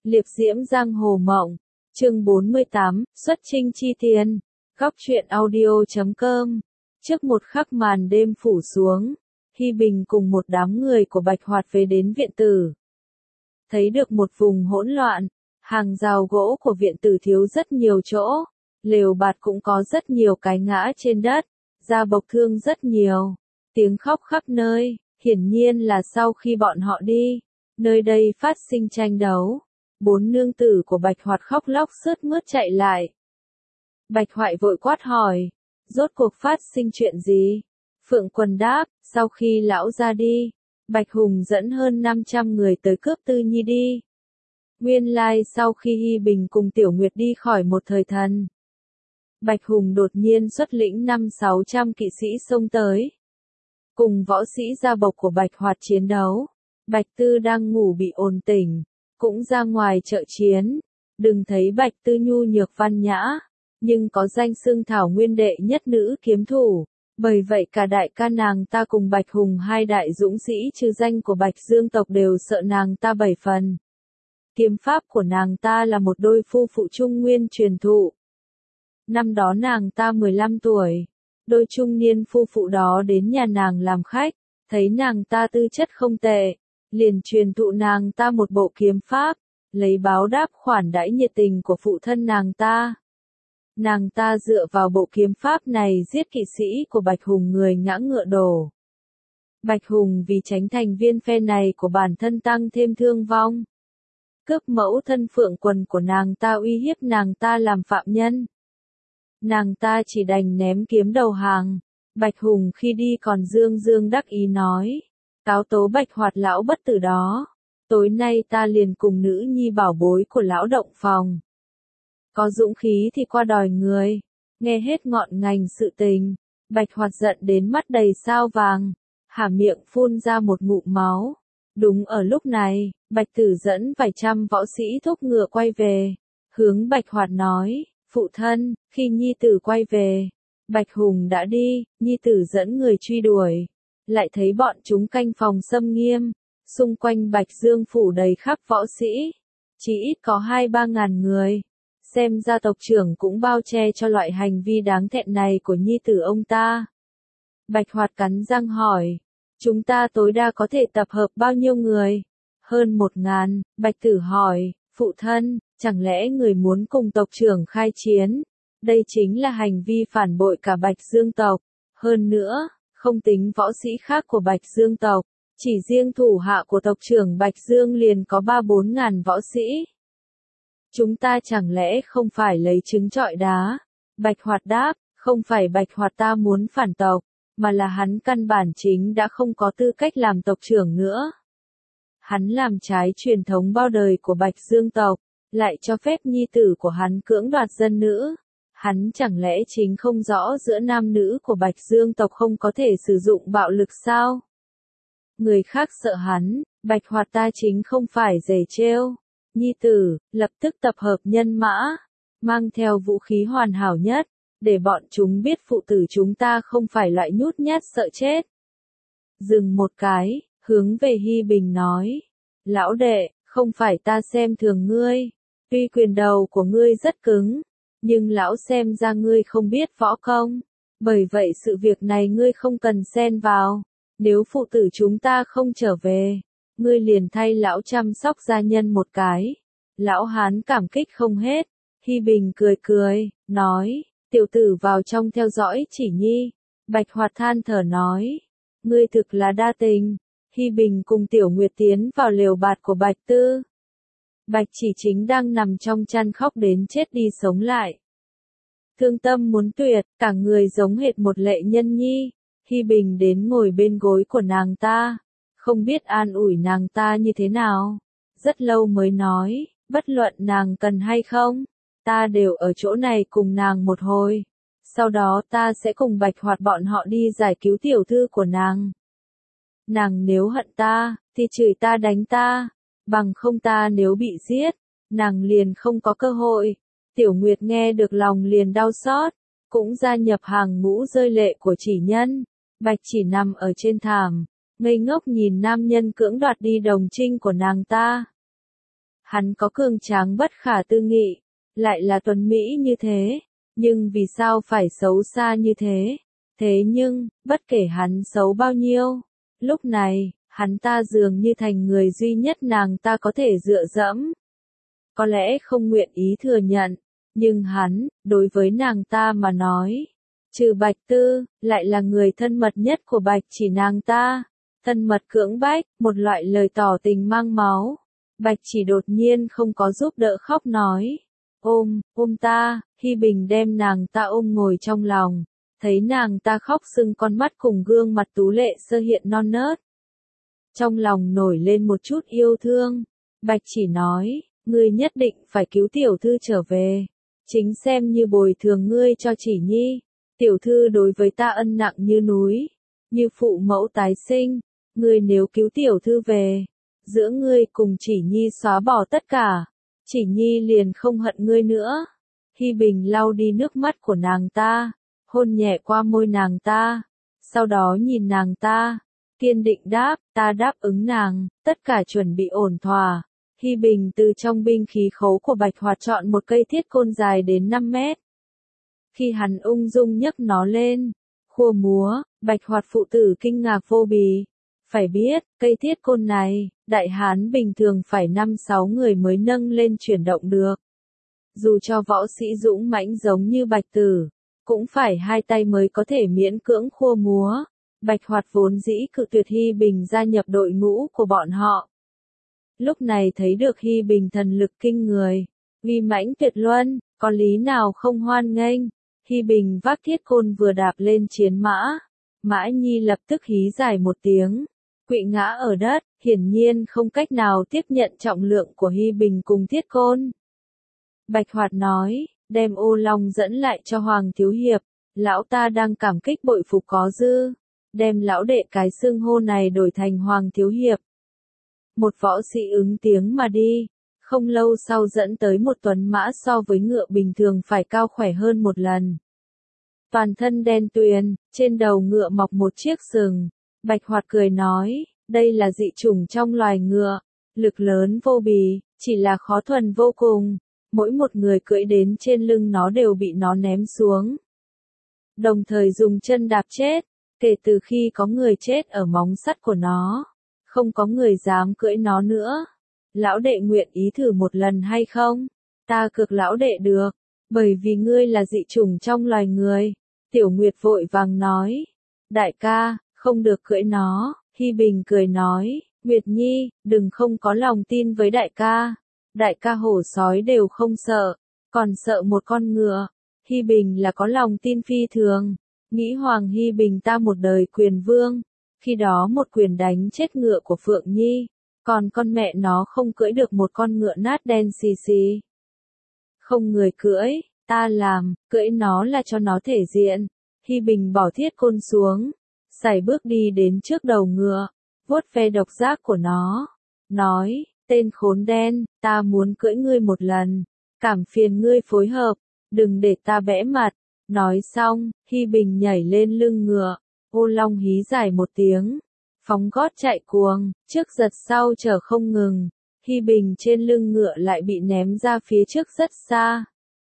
Liệp diễm giang hồ mộng. Chương 48, xuất chinh chi tiền. Góc truyện audio.com. Trước một khắc màn đêm phủ xuống, Hi Bình cùng một đám người của Bạch Hoạt về đến viện tử. Thấy được một vùng hỗn loạn, hàng rào gỗ của viện tử thiếu rất nhiều chỗ, lều bạt cũng có rất nhiều cái ngã trên đất, da bọc thương rất nhiều, tiếng khóc khắp nơi, hiển nhiên là sau khi bọn họ đi, nơi đây phát sinh tranh đấu. 4 nương tử của Bạch Hoạt khóc lóc sướt mướt chạy lại. Bạch Hoại vội quát hỏi, rốt cuộc phát sinh chuyện gì? Phượng Quần đáp, sau khi lão ra đi, Bạch Hùng dẫn hơn 500 người tới cướp Tư Nhi đi. Nguyên lai sau khi Hi Bình cùng Tiểu Nguyệt đi khỏi một thời thần, Bạch Hùng đột nhiên xuất lĩnh 500-600 kỵ sĩ xông tới. Cùng võ sĩ gia bộc của Bạch Hoạt chiến đấu. Bạch Tư đang ngủ bị ồn tỉnh, cũng ra ngoài trợ chiến. Đừng thấy Bạch Tư nhu nhược văn nhã, nhưng có danh xưng thảo nguyên đệ nhất nữ kiếm thủ. Bởi vậy cả đại ca nàng ta cùng Bạch Hùng hai đại dũng sĩ trừ danh của Bạch Dương tộc đều sợ nàng ta 7 phần. Kiếm pháp của nàng ta là một đôi phu phụ trung nguyên truyền thụ. Năm đó nàng ta 15 tuổi, đôi trung niên phu phụ đó đến nhà nàng làm khách, thấy nàng ta tư chất không tệ, liền truyền thụ nàng ta một bộ kiếm pháp, lấy báo đáp khoản đãi nhiệt tình của phụ thân nàng ta. Nàng ta dựa vào bộ kiếm pháp này giết kỵ sĩ của Bạch Hùng người ngã ngựa đổ. Bạch Hùng vì tránh thành viên phe này của bản thân tăng thêm thương vong. Cướp mẫu thân Phượng Quần của nàng ta uy hiếp nàng ta làm phạm nhân. Nàng ta chỉ đành ném kiếm đầu hàng. Bạch Hùng khi đi còn dương dương đắc ý nói, cáo tố Bạch Hoạt lão bất tử đó. Tối nay ta liền cùng nữ nhi bảo bối của lão động phòng. Có dũng khí thì qua đòi người. Nghe hết ngọn ngành sự tình, Bạch Hoạt giận đến mắt đầy sao vàng, há miệng phun ra một ngụm máu. Đúng ở lúc này, Bạch Tử dẫn vài trăm võ sĩ thúc ngựa quay về, hướng Bạch Hoạt nói, phụ thân, khi nhi tử quay về, Bạch Hùng đã đi, nhi tử dẫn người truy đuổi, lại thấy bọn chúng canh phòng xâm nghiêm, xung quanh Bạch Dương phủ đầy khắp võ sĩ, chỉ ít có 2-3 ngàn người. Xem ra tộc trưởng cũng bao che cho loại hành vi đáng thẹn này của nhi tử ông ta. Bạch Hoạt cắn răng hỏi, chúng ta tối đa có thể tập hợp bao nhiêu người? Hơn 1.000, Bạch Tử hỏi, phụ thân, chẳng lẽ người muốn cùng tộc trưởng khai chiến? Đây chính là hành vi phản bội cả Bạch Dương tộc. Hơn nữa, không tính võ sĩ khác của Bạch Dương tộc, chỉ riêng thủ hạ của tộc trưởng Bạch Dương liền có 3-4 ngàn võ sĩ. Chúng ta chẳng lẽ không phải lấy trứng trọi đá? Bạch Hoạt đáp, không phải Bạch Hoạt ta muốn phản tộc, mà là hắn căn bản chính đã không có tư cách làm tộc trưởng nữa. Hắn làm trái truyền thống bao đời của Bạch Dương tộc, lại cho phép nhi tử của hắn cưỡng đoạt dân nữ. Hắn chẳng lẽ chính không rõ giữa nam nữ của Bạch Dương tộc không có thể sử dụng bạo lực sao? Người khác sợ hắn, Bạch Hoạt ta chính không phải giày trêu. Nhi tử, lập tức tập hợp nhân mã, mang theo vũ khí hoàn hảo nhất, để bọn chúng biết phụ tử chúng ta không phải loại nhút nhát sợ chết. Dừng một cái, hướng về Hi Bình nói, lão đệ, không phải ta xem thường ngươi, tuy quyền đầu của ngươi rất cứng, nhưng lão xem ra ngươi không biết võ công, bởi vậy sự việc này ngươi không cần xen vào, nếu phụ tử chúng ta không trở về, ngươi liền thay lão chăm sóc gia nhân một cái. Lão hán cảm kích không hết. Hi Bình cười cười, nói, tiểu tử vào trong theo dõi chỉ nhi. Bạch Hoạt than thở nói, ngươi thực là đa tình. Hi Bình cùng Tiểu Nguyệt tiến vào lều bạt của Bạch Tư. Bạch Chỉ Chính đang nằm trong chăn khóc đến chết đi sống lại. Thương tâm muốn tuyệt, cả người giống hệt một lệ nhân nhi. Hi Bình đến ngồi bên gối của nàng ta, không biết an ủi nàng ta như thế nào. Rất lâu mới nói, bất luận nàng cần hay không, ta đều ở chỗ này cùng nàng một hồi. Sau đó ta sẽ cùng Bạch Hoạt bọn họ đi giải cứu tiểu thư của nàng. Nàng nếu hận ta, thì chửi ta đánh ta, bằng không ta nếu bị giết, nàng liền không có cơ hội. Tiểu Nguyệt nghe được lòng liền đau xót, cũng gia nhập hàng ngũ rơi lệ của Chỉ Nhân. Bạch Chỉ nằm ở trên thảm, ngây ngốc nhìn nam nhân cưỡng đoạt đi đồng trinh của nàng ta. Hắn có cường tráng bất khả tư nghị, lại là tuấn mỹ như thế, nhưng vì sao phải xấu xa như thế? Thế nhưng, bất kể hắn xấu bao nhiêu, lúc này, hắn ta dường như thành người duy nhất nàng ta có thể dựa dẫm. Có lẽ không nguyện ý thừa nhận, nhưng hắn, đối với nàng ta mà nói, trừ Bạch Tư, lại là người thân mật nhất của Bạch Chỉ nàng ta. Thân mật cưỡng bách, một loại lời tỏ tình mang máu. Bạch Chỉ đột nhiên không có giúp đỡ khóc nói. Ôm ta, Hi Bình đem nàng ta ôm ngồi trong lòng. Thấy nàng ta khóc sưng con mắt cùng gương mặt tú lệ sơ hiện non nớt. Trong lòng nổi lên một chút yêu thương. Bạch Chỉ nói, ngươi nhất định phải cứu tiểu thư trở về. Chính xem như bồi thường ngươi cho Chỉ Nhi. Tiểu thư đối với ta ân nặng như núi, như phụ mẫu tái sinh. Ngươi nếu cứu tiểu thư về, giữa ngươi cùng Chỉ Nhi xóa bỏ tất cả. Chỉ Nhi liền không hận ngươi nữa. Hi Bình lau đi nước mắt của nàng ta, hôn nhẹ qua môi nàng ta, sau đó nhìn nàng ta, kiên định đáp, ta đáp ứng nàng, tất cả chuẩn bị ổn thỏa. Hi Bình từ trong binh khí khấu của Bạch Hoạt chọn một cây thiết côn dài đến 5 mét. Khi hắn ung dung nhấc nó lên, khua múa, Bạch Hoạt phụ tử kinh ngạc vô bì. Phải biết, cây thiết côn này, đại hán bình thường phải 5-6 người mới nâng lên chuyển động được. Dù cho võ sĩ dũng mãnh giống như Bạch Tử, cũng phải 2 tay mới có thể miễn cưỡng khua múa. Bạch Hoạt vốn dĩ cự tuyệt Hi Bình gia nhập đội ngũ của bọn họ. Lúc này thấy được Hi Bình thần lực kinh người, uy mãnh tuyệt luân, có lý nào không hoan nghênh. Hi Bình vác thiết côn vừa đạp lên chiến mã, Mã Nhi lập tức hí dài một tiếng, quỵ ngã ở đất, hiển nhiên không cách nào tiếp nhận trọng lượng của Hi Bình cùng thiết côn. Bạch Hoạt nói, đem Ô Long dẫn lại cho Hoàng Thiếu Hiệp, lão ta đang cảm kích bội phục có dư, đem lão đệ cái xưng hô này đổi thành Hoàng Thiếu Hiệp. Một võ sĩ ứng tiếng mà đi, không lâu sau dẫn tới một tuấn mã so với ngựa bình thường phải cao khỏe hơn một lần. Toàn thân đen tuyền, trên đầu ngựa mọc một chiếc sừng. Bạch Hoạt cười nói, đây là dị chủng trong loài ngựa, lực lớn vô bì, chỉ là khó thuần vô cùng. Mỗi một người cưỡi đến trên lưng nó đều bị nó ném xuống. Đồng thời dùng chân đạp chết, kể từ khi có người chết ở móng sắt của nó, không có người dám cưỡi nó nữa. Lão đệ nguyện ý thử một lần hay không? Ta cược lão đệ được, bởi vì ngươi là dị chủng trong loài người. Tiểu Nguyệt vội vàng nói, đại ca, không được cưỡi nó. Hi Bình cười nói, Nguyệt Nhi, đừng không có lòng tin với đại ca. Đại ca hổ sói đều không sợ, còn sợ một con ngựa. Hi Bình là có lòng tin phi thường, nghĩ Hoàng Hi Bình ta một đời quyền vương, khi đó một quyền đánh chết ngựa của Phượng Nhi, còn con mẹ nó không cưỡi được một con ngựa nát đen xì xì. Không người cưỡi, ta làm, cưỡi nó là cho nó thể diện. Hi Bình bỏ thiết côn xuống, sải bước đi đến trước đầu ngựa, vuốt ve độc giác của nó, nói, tên khốn đen, ta muốn cưỡi ngươi một lần, cảm phiền ngươi phối hợp, đừng để ta bẽ mặt. Nói xong, Hi Bình nhảy lên lưng ngựa, Ô Long hí dài một tiếng, phóng gót chạy cuồng, trước giật sau chở không ngừng. Hi Bình trên lưng ngựa lại bị ném ra phía trước rất xa.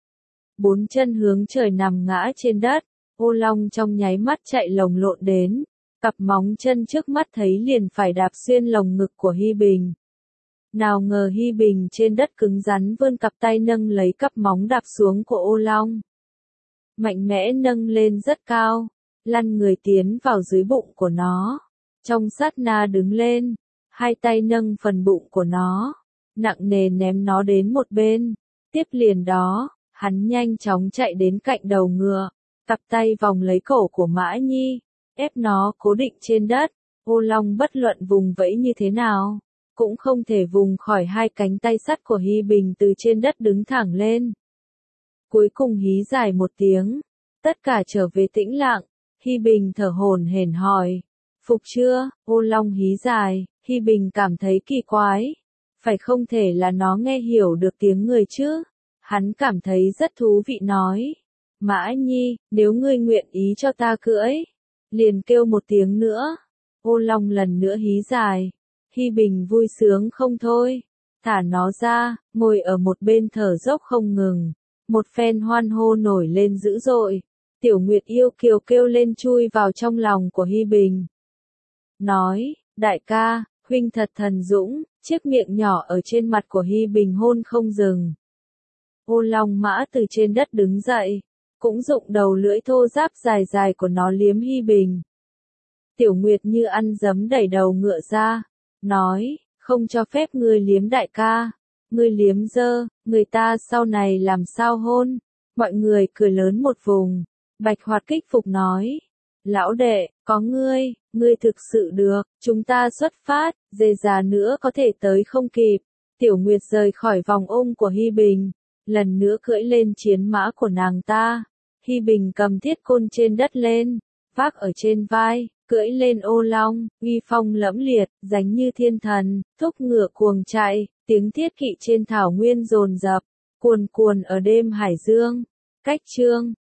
4 chân hướng trời nằm ngã trên đất, Ô Long trong nháy mắt chạy lồng lộn đến, cặp móng chân trước mắt thấy liền phải đạp xuyên lồng ngực của Hi Bình. Nào ngờ Hi Bình trên đất cứng rắn vươn cặp tay nâng lấy cặp móng đạp xuống của Ô Long. Mạnh mẽ nâng lên rất cao, lăn người tiến vào dưới bụng của nó. Trong sát na đứng lên, 2 tay nâng phần bụng của nó, nặng nề ném nó đến một bên. Tiếp liền đó, hắn nhanh chóng chạy đến cạnh đầu ngựa, cặp tay vòng lấy cổ của Mã Nhi, ép nó cố định trên đất. Ô Long bất luận vùng vẫy như thế nào, cũng không thể vùng khỏi 2 cánh tay sắt của Hi Bình từ trên đất đứng thẳng lên. Cuối cùng hí dài một tiếng, tất cả trở về tĩnh lặng. Hi Bình thở hổn hển hỏi, phục chưa? Ô Long hí dài. Hi Bình cảm thấy kỳ quái, phải không thể là nó nghe hiểu được tiếng người chứ? Hắn cảm thấy rất thú vị nói, Mã Nhi, nếu ngươi nguyện ý cho ta cưỡi, liền kêu một tiếng nữa. Ô Long lần nữa hí dài. Hi Bình vui sướng không thôi, thả nó ra, ngồi ở một bên thở dốc không ngừng. Một phen hoan hô nổi lên dữ dội. Tiểu Nguyệt yêu kiều kêu lên chui vào trong lòng của Hi Bình. Nói, đại ca, huynh thật thần dũng, chiếc miệng nhỏ ở trên mặt của Hi Bình hôn không dừng. Ô Long Mã từ trên đất đứng dậy, cũng dụng đầu lưỡi thô ráp dài dài của nó liếm Hi Bình. Tiểu Nguyệt như ăn giấm đẩy đầu ngựa ra, nói, không cho phép ngươi liếm đại ca, ngươi liếm dơ, người ta sau này làm sao hôn. Mọi người cười lớn một vùng. Bạch Hoạt kích phục nói, lão đệ, có ngươi thực sự được, chúng ta xuất phát, dề già nữa có thể tới không kịp. Tiểu Nguyệt rời khỏi vòng ôm của Hi Bình, lần nữa cưỡi lên chiến mã của nàng ta. Hi Bình cầm thiết côn trên đất lên, vác ở trên vai, cưỡi lên ô long, uy phong lẫm liệt, dánh như thiên thần, thúc ngựa cuồng chạy, tiếng thiết kỵ trên thảo nguyên dồn dập, cuồn cuồn ở đêm hải dương. Cách chương